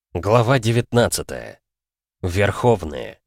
Глава 19. Верховные.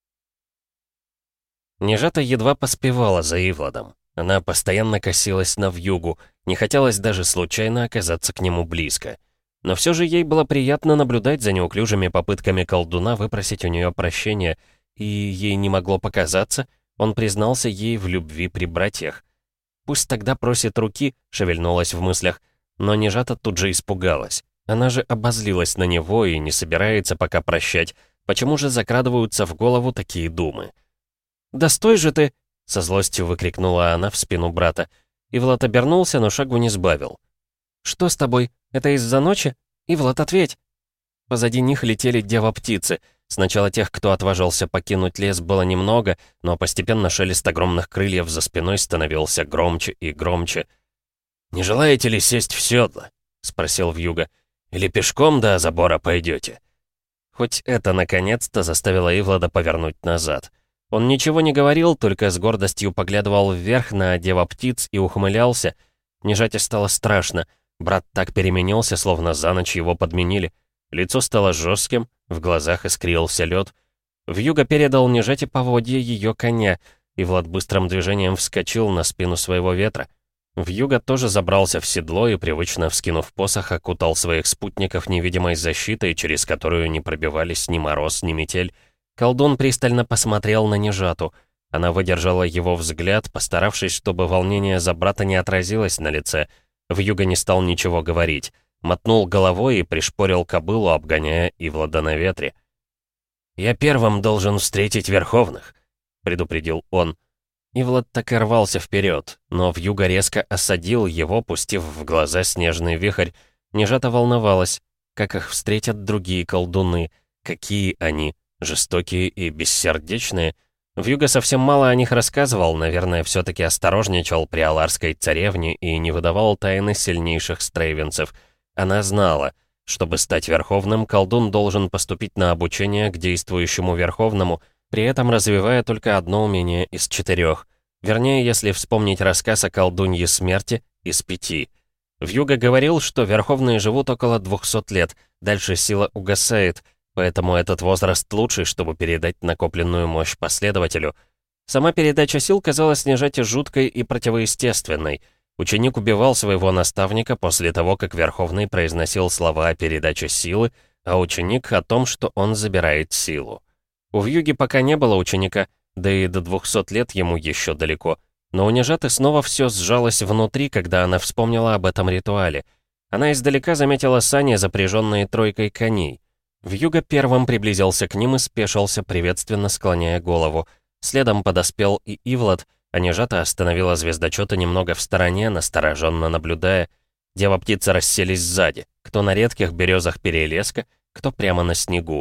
Нежата едва поспевала за Ивладом. Она постоянно косилась на вьюгу, не хотелось даже случайно оказаться к нему близко. Но все же ей было приятно наблюдать за неуклюжими попытками колдуна выпросить у нее прощения, и ей не могло показаться, он признался ей в любви при братьях. «Пусть тогда просит руки», — шевельнулась в мыслях, но Нежата тут же испугалась. Она же обозлилась на него и не собирается пока прощать. Почему же закрадываются в голову такие думы? «Да стой же ты!» — со злостью выкрикнула она в спину брата. Ивлад обернулся, но шагу не сбавил. «Что с тобой? Это из-за ночи? Ивлад, ответь!» Позади них летели дева-птицы. Сначала тех, кто отважился покинуть лес, было немного, но постепенно шелест огромных крыльев за спиной становился громче и громче. «Не желаете ли сесть в седло?» — спросил вьюга. «Или пешком до забора пойдете?» Хоть это, наконец-то, заставило Ивлада повернуть назад. Он ничего не говорил, только с гордостью поглядывал вверх на дева-птиц и ухмылялся. Нежате стало страшно. Брат так переменился, словно за ночь его подменили. Лицо стало жестким, в глазах искрился лед. Вьюга передал Нежате поводья ее коня, и Влад быстрым движением вскочил на спину своего ветра. Вьюга тоже забрался в седло и, привычно вскинув посох, окутал своих спутников невидимой защитой, через которую не пробивались ни мороз, ни метель. Колдун пристально посмотрел на Нежату. Она выдержала его взгляд, постаравшись, чтобы волнение за брата не отразилось на лице. Вьюга не стал ничего говорить. Мотнул головой и пришпорил кобылу, обгоняя Ивлада на ветре. «Я первым должен встретить Верховных», — предупредил он. Ивлад так и рвался вперед, но вьюга резко осадил его, пустив в глаза снежный вихрь. Нежата волновалась, как их встретят другие колдуны, какие они, жестокие и бессердечные. Вьюга совсем мало о них рассказывал, наверное, все-таки осторожничал при аларской царевне и не выдавал тайны сильнейших стрейвенцев. Она знала, чтобы стать верховным, колдун должен поступить на обучение к действующему верховному, при этом развивая только одно умение из 4. Вернее, если вспомнить рассказ о колдунье смерти, из 5. Вьюга говорил, что верховные живут около 200 лет, дальше сила угасает, поэтому этот возраст лучший, чтобы передать накопленную мощь последователю. Сама передача сил казалась Нежате жуткой и противоестественной. Ученик убивал своего наставника после того, как Верховный произносил слова о передаче силы, а ученик о том, что он забирает силу. У Вьюги пока не было ученика, да и до 200 лет ему еще далеко. Но у Нежаты снова все сжалось внутри, когда она вспомнила об этом ритуале. Она издалека заметила сани, запряженные тройкой коней. Вьюга первым приблизился к ним и спешился, приветственно склоняя голову. Следом подоспел и Ивлад, а Нежата остановила звездочета немного в стороне, настороженно наблюдая. Дева-птицы расселись сзади, кто на редких березах перелеска, кто прямо на снегу.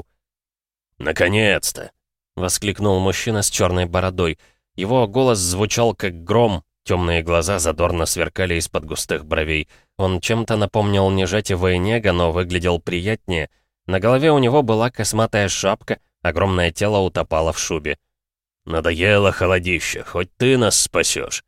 «Наконец-то!» — воскликнул мужчина с черной бородой. Его голос звучал как гром, темные глаза задорно сверкали из-под густых бровей. Он чем-то напомнил Нежате Вейнега, но выглядел приятнее. На голове у него была косматая шапка, огромное тело утопало в шубе. «Надоело холодище, хоть ты нас спасешь».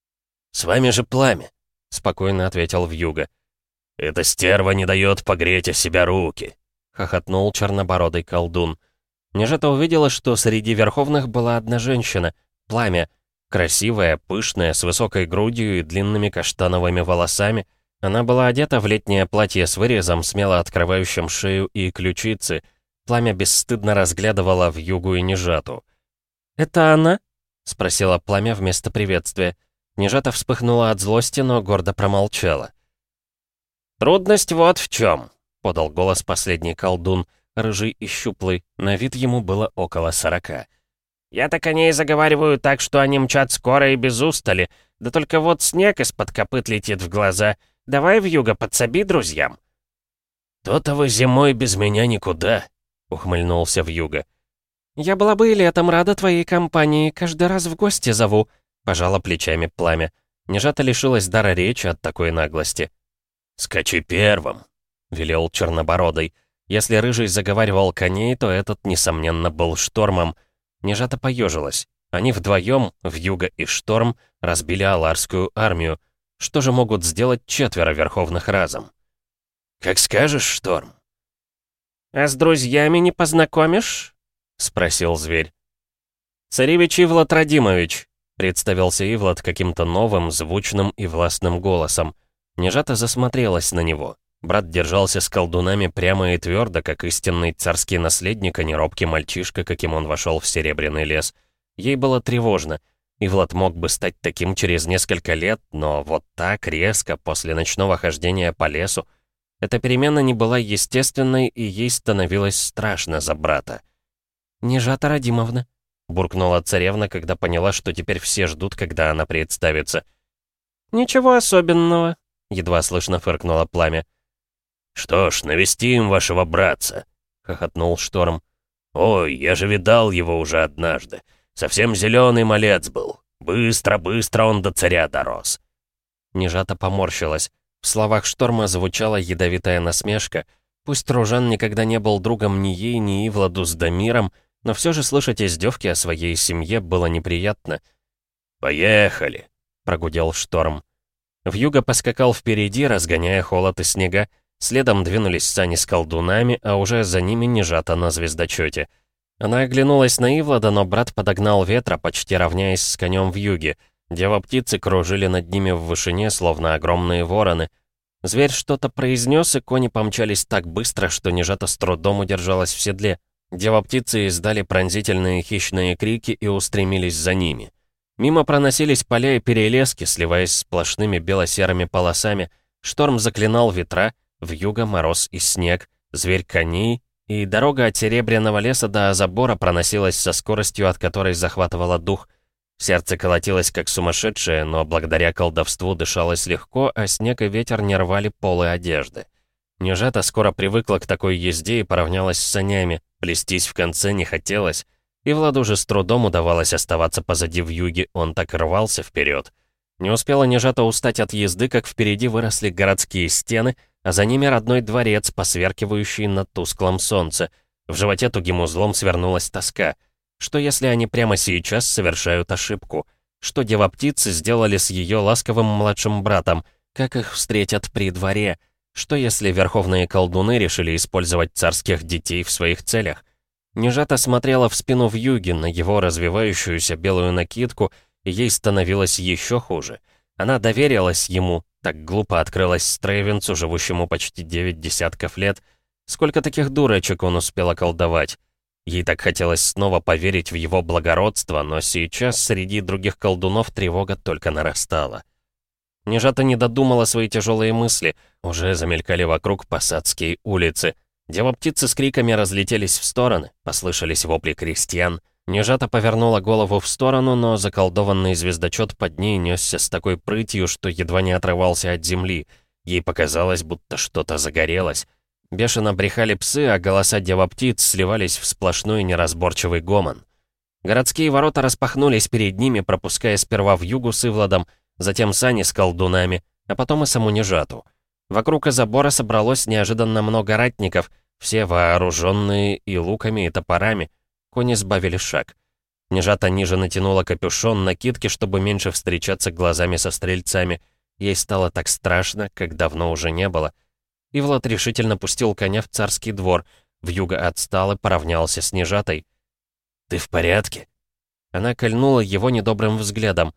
«С вами же пламя», — спокойно ответил вьюга. «Эта стерва не дает погреть о себя руки», — хохотнул чернобородый колдун. Нежата увидела, что среди верховных была одна женщина, Пламя, красивая, пышная, с высокой грудью и длинными каштановыми волосами. Она была одета в летнее платье с вырезом, смело открывающим шею и ключицы. Пламя бесстыдно разглядывало вьюгу и Нежату. «Это она?» — спросила Пламя вместо приветствия. Нежата вспыхнула от злости, но гордо промолчала. «Трудность вот в чем», — подал голос последний колдун, рыжий и щуплый, на вид ему было около 40. «Я-то коней заговариваю так, что они мчат скоро и без устали, да только вот снег из-под копыт летит в глаза. Давай, вьюга, подсоби друзьям». «То-то вы зимой без меня никуда», — ухмыльнулся вьюга. «Я была бы и летом рада твоей компании, каждый раз в гости зову», — пожала плечами Пламя. Нежата лишилась дара речи от такой наглости. «Скачи первым», — велел Чернобородый. Если Рыжий заговаривал коней, то этот, несомненно, был Штормом. Нежата поежилась. Они вдвоем, Вьюга и Шторм, разбили аларскую армию. Что же могут сделать 4 верховных разом? «Как скажешь, Шторм». «А с друзьями не познакомишь?» — спросил зверь. «Царевич Ивлад Радимович», — представился Ивлад каким-то новым, звучным и властным голосом. Нежата засмотрелась на него. Брат держался с колдунами прямо и твердо, как истинный царский наследник, а не робкий мальчишка, каким он вошел в Серебряный лес. Ей было тревожно. Ивлад мог бы стать таким через несколько лет, но вот так резко, после ночного хождения по лесу, эта перемена не была естественной, и ей становилось страшно за брата. «Нежата Радимовна», — буркнула царевна, когда поняла, что теперь все ждут, когда она представится. «Ничего особенного», — едва слышно фыркнуло пламя. «Что ж, навестим вашего братца», — хохотнул Шторм. «Ой, я же видал его уже однажды. Совсем зеленый малец был. Быстро-быстро он до царя дорос». Нежата поморщилась. В словах Шторма звучала ядовитая насмешка. Пусть Ружан никогда не был другом ни ей, ни Ивладу с Дамиром, но все же слышать издевки о своей семье было неприятно. «Поехали», — прогудел Шторм. Вьюга поскакал впереди, разгоняя холод и снега. Следом двинулись сани с колдунами, а уже за ними Нежата на звездочете. Она оглянулась на Ивлада, но брат подогнал ветра, почти равняясь с конем вьюги. Дева-птицы кружили над ними в вышине, словно огромные вороны. Зверь что-то произнес, и кони помчались так быстро, что Нежата с трудом удержалась в седле. Дева-птицы издали пронзительные хищные крики и устремились за ними. Мимо проносились поля и перелески, сливаясь сплошными бело-серыми полосами. Шторм заклинал ветра, вьюга, мороз и снег, зверь коней, и дорога от Серебряного леса до забора проносилась со скоростью, от которой захватывала дух. Сердце колотилось как сумасшедшее, но благодаря колдовству дышалось легко, а снег и ветер не рвали полы одежды. Нежата скоро привыкла к такой езде и поравнялась с санями, плестись в конце не хотелось. И Владу же с трудом удавалось оставаться позади вьюги, он так рвался вперед. Не успела Нежата устать от езды, как впереди выросли городские стены, а за ними родной дворец, посверкивающий на тусклом солнце. В животе тугим узлом свернулась тоска. Что если они прямо сейчас совершают ошибку? Что дева-птицы сделали с ее ласковым младшим братом? Как их встретят при дворе? Что если верховные колдуны решили использовать царских детей в своих целях? Нежата смотрела в спину вьюги, на его развивающуюся белую накидку, и ей становилось еще хуже. Она доверилась ему, так глупо открылась Стрейвенцу, живущему почти 9 десятков лет. Сколько таких дурочек он успел околдовать? Ей так хотелось снова поверить в его благородство, но сейчас среди других колдунов тревога только нарастала. Нежата не додумала свои тяжелые мысли, уже замелькали вокруг посадские улицы. Дева-птицы с криками разлетелись в стороны, послышались вопли крестьян. Нежата повернула голову в сторону, но заколдованный звездочет под ней несся с такой прытью, что едва не отрывался от земли. Ей показалось, будто что-то загорелось. Бешено брехали псы, а голоса дева-птиц сливались в сплошной неразборчивый гомон. Городские ворота распахнулись перед ними, пропуская сперва вьюгу с Ивладом, затем сани с колдунами, а потом и саму Нежату. Вокруг забора собралось неожиданно много ратников, все вооруженные и луками, и топорами. Кони сбавили шаг. Нежата ниже натянула капюшон накидки, чтобы меньше встречаться глазами со стрельцами. Ей стало так страшно, как давно уже не было. Ивлад решительно пустил коня в царский двор. Вьюга отстал и поравнялся с Нежатой. «Ты в порядке?» Она кольнула его недобрым взглядом.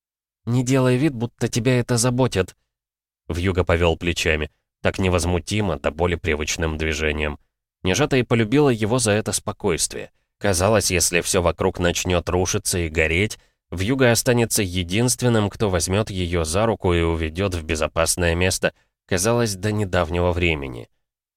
«Не делай вид, будто тебя это заботит». Вьюга повел плечами, так невозмутимо, до боли привычным движением. Нежата и полюбила его за это спокойствие. Казалось, если все вокруг начнет рушиться и гореть, вьюга останется единственным, кто возьмет ее за руку и уведет в безопасное место, казалось, до недавнего времени.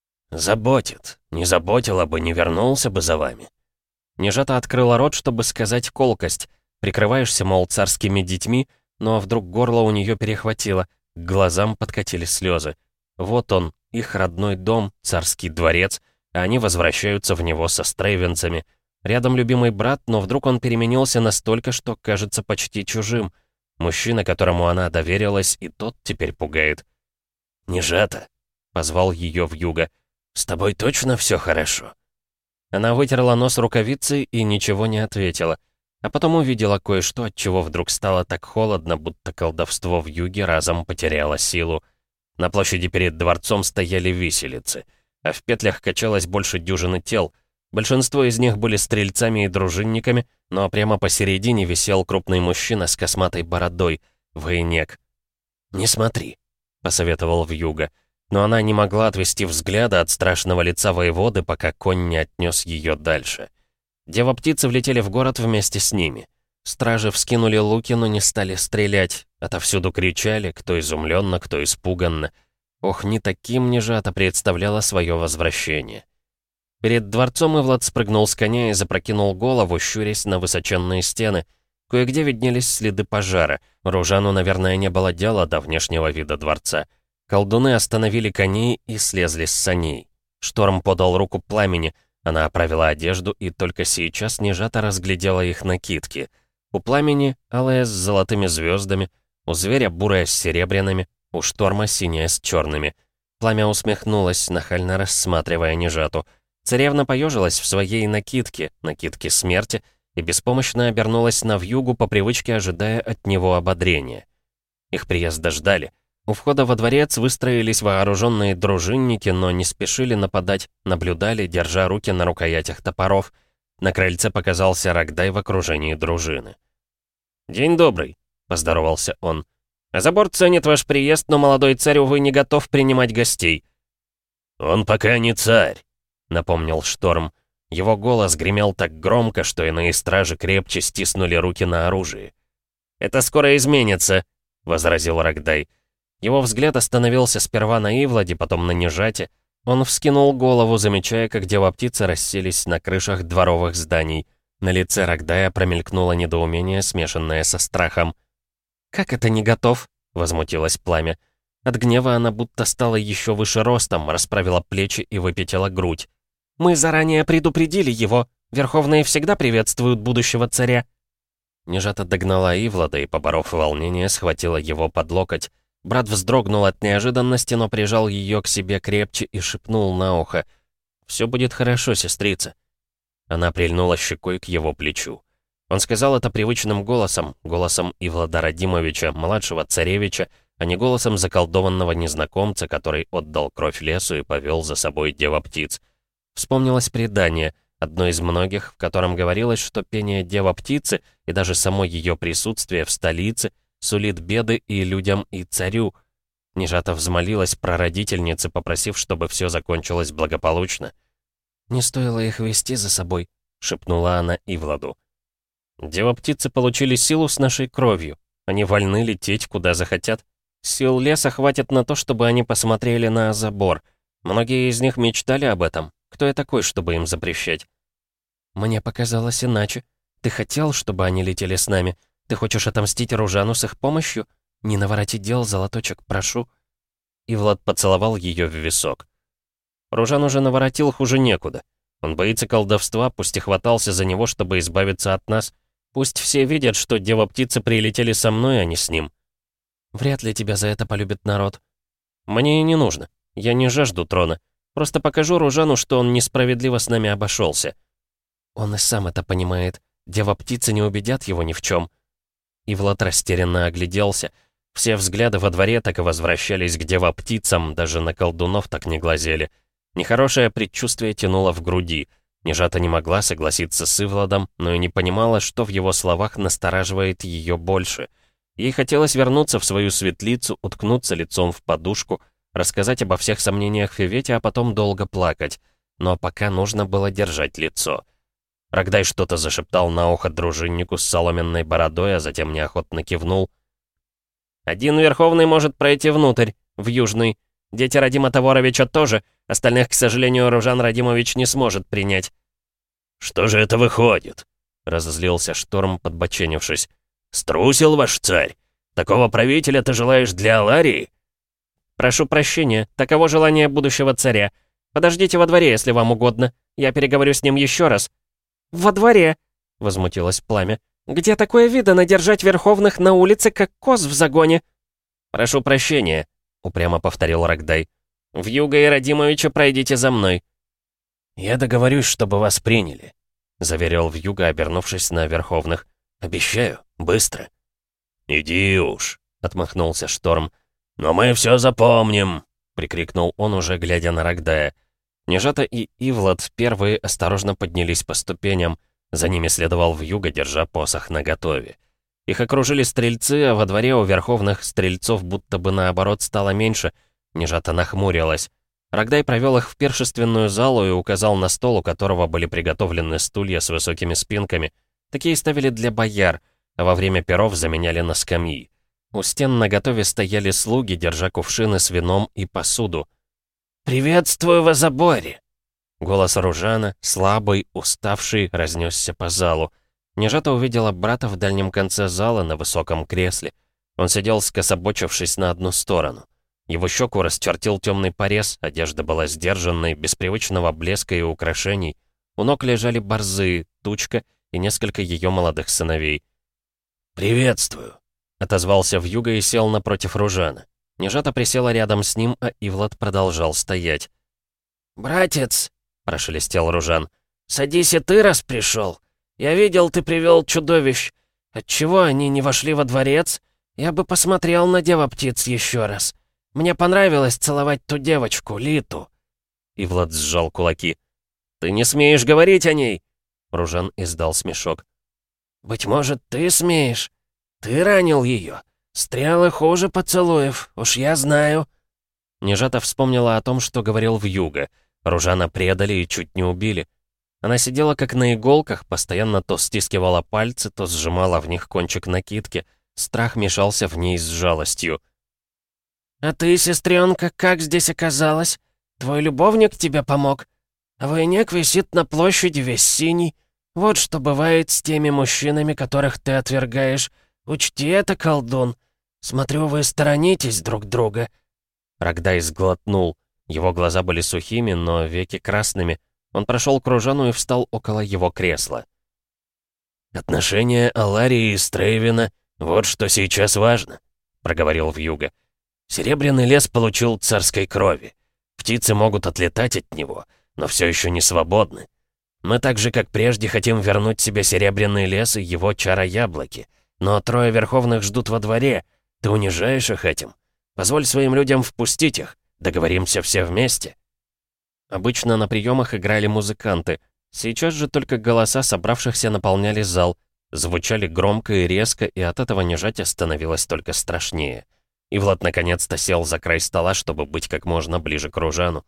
«Заботит. Не заботила бы, не вернулся бы за вами». Нежата открыла рот, чтобы сказать колкость. Прикрываешься, мол, царскими детьми, но вдруг горло у нее перехватило, к глазам подкатили слезы. Вот он, их родной дом, царский дворец, а они возвращаются в него со стрейвенцами. Рядом любимый брат, но вдруг он переменился настолько, что кажется почти чужим. Мужчина, которому она доверилась, и тот теперь пугает. «Нежата», — позвал ее вьюга, — «с тобой точно все хорошо?» Она вытерла нос рукавицей и ничего не ответила. А потом увидела кое-что, от чего вдруг стало так холодно, будто колдовство вьюги разом потеряло силу. На площади перед дворцом стояли виселицы. а в петлях качалось больше дюжины тел. Большинство из них были стрельцами и дружинниками, но прямо посередине висел крупный мужчина с косматой бородой, военек. «Не смотри», — посоветовал вьюга, но она не могла отвести взгляда от страшного лица воеводы, пока конь не отнес ее дальше. Дева-птицы влетели в город вместе с ними. Стражи вскинули луки, но не стали стрелять. Отовсюду кричали, кто изумленно, кто испуганно. Ох, не таким Нежата представляла свое возвращение. Перед дворцом Ивлад спрыгнул с коня и запрокинул голову, щурясь на высоченные стены. Кое-где виднелись следы пожара. Ружану, наверное, не было дела до внешнего вида дворца. Колдуны остановили коней и слезли с саней. Шторм подал руку пламени. Она оправила одежду, и только сейчас Нежата разглядела их накидки. У пламени алая с золотыми звездами, у зверя бурая с серебряными, у шторма синяя с черными. Пламя усмехнулось, нахально рассматривая Нежату. Царевна поежилась в своей накидке смерти, и беспомощно обернулась на вьюгу, по привычке ожидая от него ободрения. Их приезда ждали. У входа во дворец выстроились вооруженные дружинники, но не спешили нападать, наблюдали, держа руки на рукоятях топоров. На крыльце показался Рогдай в окружении дружины. «День добрый», — поздоровался он. «Забор ценит ваш приезд, но молодой царь, увы, не готов принимать гостей». «Он пока не царь», — напомнил Шторм. Его голос гремел так громко, что иные стражи крепче стиснули руки на оружие. «Это скоро изменится», — возразил Рогдай. Его взгляд остановился сперва на Ивладе, потом на Нежате. Он вскинул голову, замечая, как дева-птицы расселись на крышах дворовых зданий. На лице Рогдая промелькнуло недоумение, смешанное со страхом. «Как это не готов?» — возмутилось пламя. От гнева она будто стала еще выше ростом, расправила плечи и выпятила грудь. «Мы заранее предупредили его. Верховные всегда приветствуют будущего царя». Нежата догнала Ивлада и, поборов волнение, схватила его под локоть. Брат вздрогнул от неожиданности, но прижал ее к себе крепче и шепнул на ухо. «Все будет хорошо, сестрица». Она прильнула щекой к его плечу. Он сказал это привычным голосом, голосом Ивлада Радимовича, младшего царевича, а не голосом заколдованного незнакомца, который отдал кровь лесу и повел за собой дева-птиц. Вспомнилось предание, одно из многих, в котором говорилось, что пение дева-птицы и даже само ее присутствие в столице сулит беды и людям, и царю. Нежата взмолилась прародительнице, попросив, чтобы все закончилось благополучно. «Не стоило их вести за собой», — шепнула она Ивладу. «Дева-птицы получили силу с нашей кровью. Они вольны лететь, куда захотят. Сил леса хватит на то, чтобы они посмотрели на забор. Многие из них мечтали об этом. Кто я такой, чтобы им запрещать?» «Мне показалось иначе. Ты хотел, чтобы они летели с нами? Ты хочешь отомстить Ружану с их помощью? Не навороти дел, золоточек, прошу». И Влад поцеловал ее в висок. Ружан уже наворотил хуже некуда. Он боится колдовства, пусть и хватался за него, чтобы избавиться от нас. Пусть все видят, что дева-птицы прилетели со мной, а не с ним. Вряд ли тебя за это полюбит народ. Мне и не нужно. Я не жажду трона. Просто покажу Ружану, что он несправедливо с нами обошелся. Он и сам это понимает. Дева-птицы не убедят его ни в чем. И Влад растерянно огляделся. Все взгляды во дворе так и возвращались к дева-птицам, даже на колдунов так не глазели. Нехорошее предчувствие тянуло в груди. Нежата не могла согласиться с Ивладом, но и не понимала, что в его словах настораживает ее больше. Ей хотелось вернуться в свою светлицу, уткнуться лицом в подушку, рассказать обо всех сомнениях Февете, а потом долго плакать. Но пока нужно было держать лицо. Рогдай что-то зашептал на ухо дружиннику с соломенной бородой, а затем неохотно кивнул. «Один Верховный может пройти внутрь, в Южный. Дети Радима Таворовича тоже. Остальных, к сожалению, Ружан Радимович не сможет принять». «Что же это выходит?» — разозлился Шторм, подбоченившись. «Струсил ваш царь? Такого правителя ты желаешь для Аларии?» «Прошу прощения, таково желание будущего царя. Подождите во дворе, если вам угодно. Я переговорю с ним еще раз». «Во дворе?» — возмутилось пламя. «Где такое видано держать верховных на улице, как коз в загоне?» «Прошу прощения», — упрямо повторил Рогдай. «Вьюга и Радимовича пройдите за мной». «Я договорюсь, чтобы вас приняли», — заверил Вьюга, обернувшись на верховных. «Обещаю, быстро». «Иди уж», — отмахнулся Шторм. «Но мы все запомним», — прикрикнул он, уже глядя на Рогдая. Нежата и Ивлад первые осторожно поднялись по ступеням, за ними следовал вьюга, держа посох наготове. Их окружили стрельцы, а во дворе у верховных стрельцов будто бы наоборот стало меньше. Нежата нахмурилась. Рогдай провел их в пиршественную залу и указал на стол, у которого были приготовлены стулья с высокими спинками. Такие ставили для бояр, а во время пиров заменяли на скамьи. У стен наготове стояли слуги, держа кувшины с вином и посуду. «Приветствую в заборе!» Голос Ружана, слабый, уставший, разнесся по залу. Нежата увидела брата в дальнем конце зала на высоком кресле. Он сидел, скособочившись на одну сторону. Его щеку расчертил темный порез, одежда была сдержанной, без привычного блеска и украшений. У ног лежали борзые, Тучка и несколько ее молодых сыновей. «Приветствую!» — отозвался вьюга и сел напротив Ружана. Нежата присела рядом с ним, а Ивлад продолжал стоять. «Братец!» — прошелестел Ружан. «Садись и ты, раз пришел. Я видел, ты привел чудовищ. Отчего они не вошли во дворец? Я бы посмотрел на дева-птиц еще раз. Мне понравилось целовать ту девочку, Литу». Ивлад сжал кулаки. «Ты не смеешь говорить о ней!» Ружан издал смешок. «Быть может, ты смеешь? Ты ранил ее. Стрелы хуже поцелуев, уж я знаю». Нежата вспомнила о том, что говорил вьюга. Ружана предали и чуть не убили. Она сидела как на иголках, постоянно то стискивала пальцы, то сжимала в них кончик накидки. Страх мешался в ней с жалостью. «А ты, сестренка, как здесь оказалась? Твой любовник тебе помог? А войняк висит на площади весь синий. Вот что бывает с теми мужчинами, которых ты отвергаешь. Учти это, колдун. Смотрю, вы сторонитесь друг друга». Рогдай сглотнул. Его глаза были сухими, но веки красными. Он прошел к Ружану и встал около его кресла. «Отношения Аларии и Стрейвена — вот что сейчас важно», — проговорил вьюга. «Серебряный лес получил царской крови. Птицы могут отлетать от него, но все еще не свободны. Мы так же, как прежде, хотим вернуть себе Серебряный лес и его чара-яблоки. Но трое верховных ждут во дворе. Ты унижаешь их этим? Позволь своим людям впустить их. Договоримся все вместе». Обычно на приемах играли музыканты. Сейчас же только голоса собравшихся наполняли зал. Звучали громко и резко, и от этого нежатия становилось только страшнее. Ивлад наконец-то сел за край стола, чтобы быть как можно ближе к Ружану.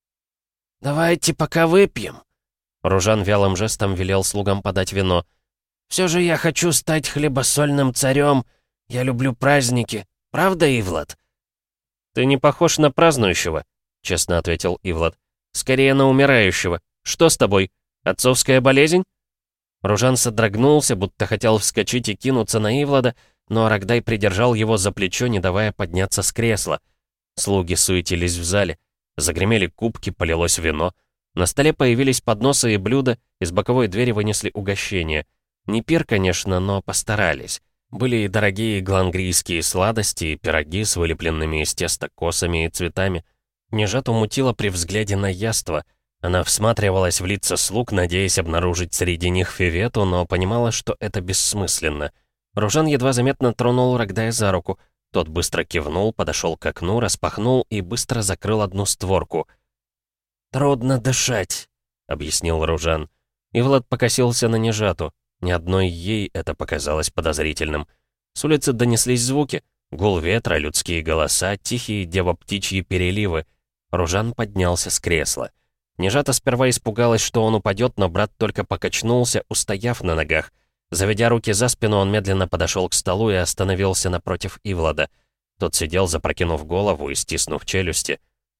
«Давайте пока выпьем». Ружан вялым жестом велел слугам подать вино. «Все же я хочу стать хлебосольным царем. Я люблю праздники. Правда, Ивлад?» «Ты не похож на празднующего», — честно ответил Ивлад. «Скорее на умирающего. Что с тобой? Отцовская болезнь?» Ружан содрогнулся, будто хотел вскочить и кинуться на Ивлада, но Рогдай придержал его за плечо, не давая подняться с кресла. Слуги суетились в зале. Загремели кубки, полилось вино. На столе появились подносы и блюда, из боковой двери вынесли угощения. Не пир, конечно, но постарались. Были и дорогие глангрийские сладости, и пироги с вылепленными из теста косами и цветами. Нежату мутила при взгляде на яство. Она всматривалась в лица слуг, надеясь обнаружить среди них Февету, но понимала, что это бессмысленно. Ружан едва заметно тронул Рогдая за руку. Тот быстро кивнул, подошел к окну, распахнул и быстро закрыл одну створку. «Трудно дышать», — объяснил Ружан. Ивлад покосился на Нежату. Ни одной ей это показалось подозрительным. С улицы донеслись звуки. Гул ветра, людские голоса, тихие дево-птичьи переливы. Ружан поднялся с кресла. Нежата сперва испугалась, что он упадет, но брат только покачнулся, устояв на ногах. Заведя руки за спину, он медленно подошел к столу и остановился напротив Ивлада. Тот сидел, запрокинув голову и стиснув челюсти.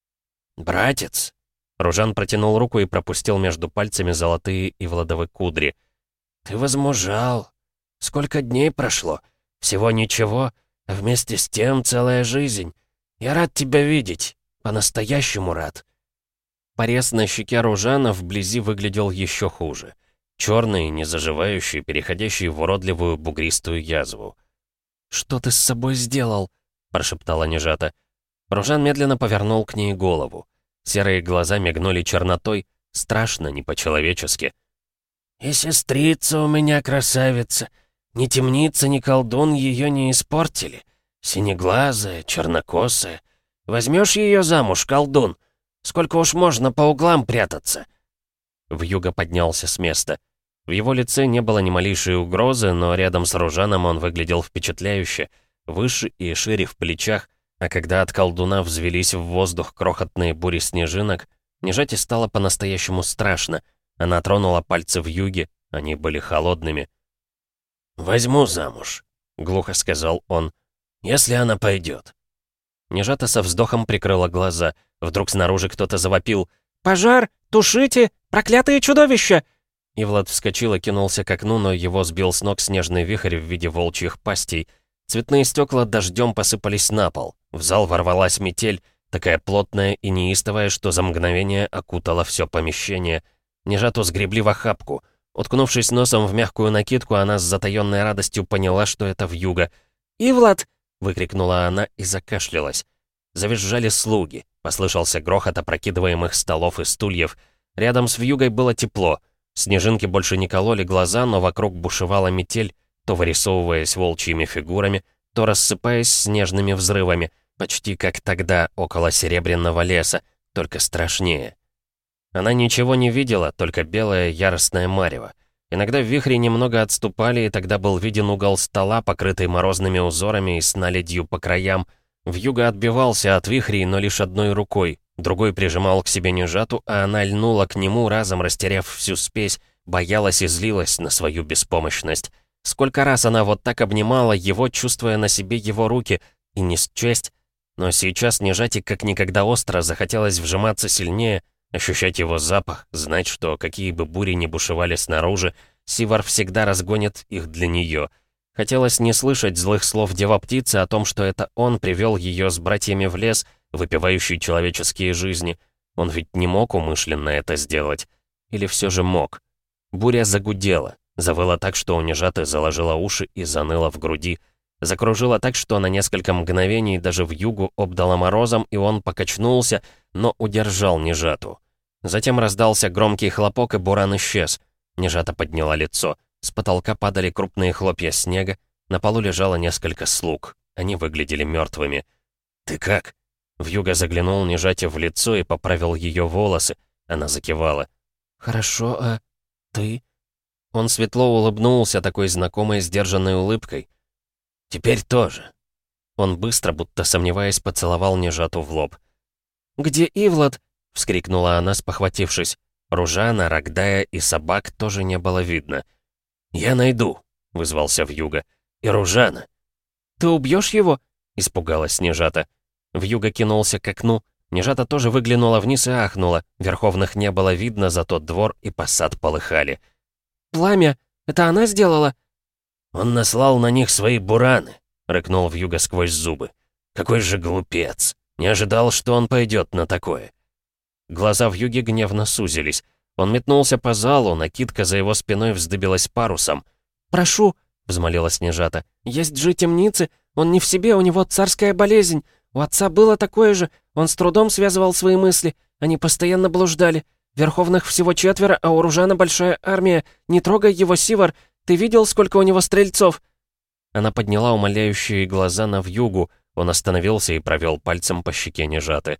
«Братец!» Ружан протянул руку и пропустил между пальцами золотые Ивладовы кудри. «Ты возмужал. Сколько дней прошло? Всего ничего, а вместе с тем целая жизнь. Я рад тебя видеть. По-настоящему рад». Порез на щеке Ружана вблизи выглядел еще хуже. Черный, незаживающий, переходящий в уродливую бугристую язву. «Что ты с собой сделал?» — прошептала Нежата. Ружан медленно повернул к ней голову. Серые глаза мигнули чернотой, страшно, не по-человечески. «И сестрица у меня красавица. Ни темница, ни колдун ее не испортили. Синеглазая, чернокосая. Возьмешь ее замуж, колдун? Сколько уж можно по углам прятаться?» Вьюга поднялся с места. В его лице не было ни малейшей угрозы, но рядом с Ружаном он выглядел впечатляюще, выше и шире в плечах, а когда от колдуна взвелись в воздух крохотные бури снежинок, Нежате стало по-настоящему страшно. Она тронула пальцы Вьюги, они были холодными. «Возьму замуж», — глухо сказал он, — «если она пойдет». Нежата со вздохом прикрыла глаза. Вдруг снаружи кто-то завопил. «Пожар! Тушите! Проклятые чудовища!» Ивлад вскочил и кинулся к окну, но его сбил с ног снежный вихрь в виде волчьих пастей. Цветные стекла дождем посыпались на пол. В зал ворвалась метель, такая плотная и неистовая, что за мгновение окутала все помещение. Нежату сгребли в охапку. Уткнувшись носом в мягкую накидку, она с затаённой радостью поняла, что это вьюга. «Ивлад!» — выкрикнула она и закашлялась. Завизжали слуги. Послышался грохот опрокидываемых столов и стульев. Рядом с вьюгой было тепло. Снежинки больше не кололи глаза, но вокруг бушевала метель, то вырисовываясь волчьими фигурами, то рассыпаясь снежными взрывами, почти как тогда, около Серебряного леса, только страшнее. Она ничего не видела, только белое яростное марево. Иногда вихри немного отступали, и тогда был виден угол стола, покрытый морозными узорами и с наледью по краям. Вьюга отбивался от вихрей, но лишь одной рукой. Другой прижимал к себе Нежату, а она льнула к нему, разом растеряв всю спесь, боялась и злилась на свою беспомощность. Сколько раз она вот так обнимала его, чувствуя на себе его руки, и не счесть. Но сейчас Нежате как никогда остро захотелось вжиматься сильнее, ощущать его запах, знать, что какие бы бури ни бушевали снаружи, Сивар всегда разгонит их для нее. Хотелось не слышать злых слов дева-птицы о том, что это он привел ее с братьями в лес, выпивающий человеческие жизни. Он ведь не мог умышленно это сделать. Или все же мог? Буря загудела, завыла так, что у Нежаты заложила уши и заныла в груди. Закружила так, что на несколько мгновений даже вьюгу обдала морозом, и он покачнулся, но удержал Нежату. Затем раздался громкий хлопок, и буран исчез. Нежата подняла лицо. С потолка падали крупные хлопья снега. На полу лежало несколько слуг. Они выглядели мертвыми. «Ты как?» Вьюга заглянул Нежате в лицо и поправил ее волосы. Она закивала. «Хорошо, а ты?» Он светло улыбнулся такой знакомой сдержанной улыбкой. «Теперь тоже». Он быстро, будто сомневаясь, поцеловал Нежату в лоб. «Где Ивлад?» — вскрикнула она, спохватившись. Ружана, Рогдая и собак тоже не было видно. «Я найду», — вызвался Вьюга. «И Ружана». «Ты убьешь его?» — испугалась Нежата. Вьюга кинулся к окну. Нежата тоже выглянула вниз и ахнула. Верховных не было видно, зато двор и посад полыхали. «Пламя! Это она сделала?» «Он наслал на них свои бураны», — рыкнул Вьюга сквозь зубы. «Какой же глупец! Не ожидал, что он пойдет на такое». Глаза Вьюги гневно сузились. Он метнулся по залу, накидка за его спиной вздыбилась парусом. «Прошу», — взмолилась Нежата, — «есть же темницы, он не в себе, у него царская болезнь. У отца было такое же, он с трудом связывал свои мысли, они постоянно блуждали. Верховных всего 4, а у Ружана большая армия. Не трогай его, Сивар, ты видел, сколько у него стрельцов?» Она подняла умоляющие глаза на Вьюгу, он остановился и провел пальцем по щеке Нежаты.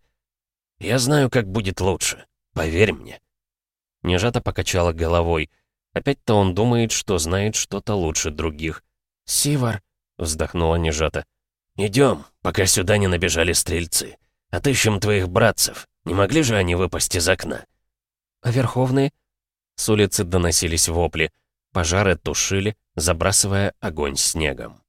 «Я знаю, как будет лучше, поверь мне». Нежата покачала головой. Опять-то он думает, что знает что-то лучше других. «Сивар», — вздохнула Нежата. «Идем, пока сюда не набежали стрельцы. Отыщем твоих братцев. Не могли же они выпасть из окна?» «А Верховные?» С улицы доносились вопли. Пожары тушили, забрасывая огонь снегом.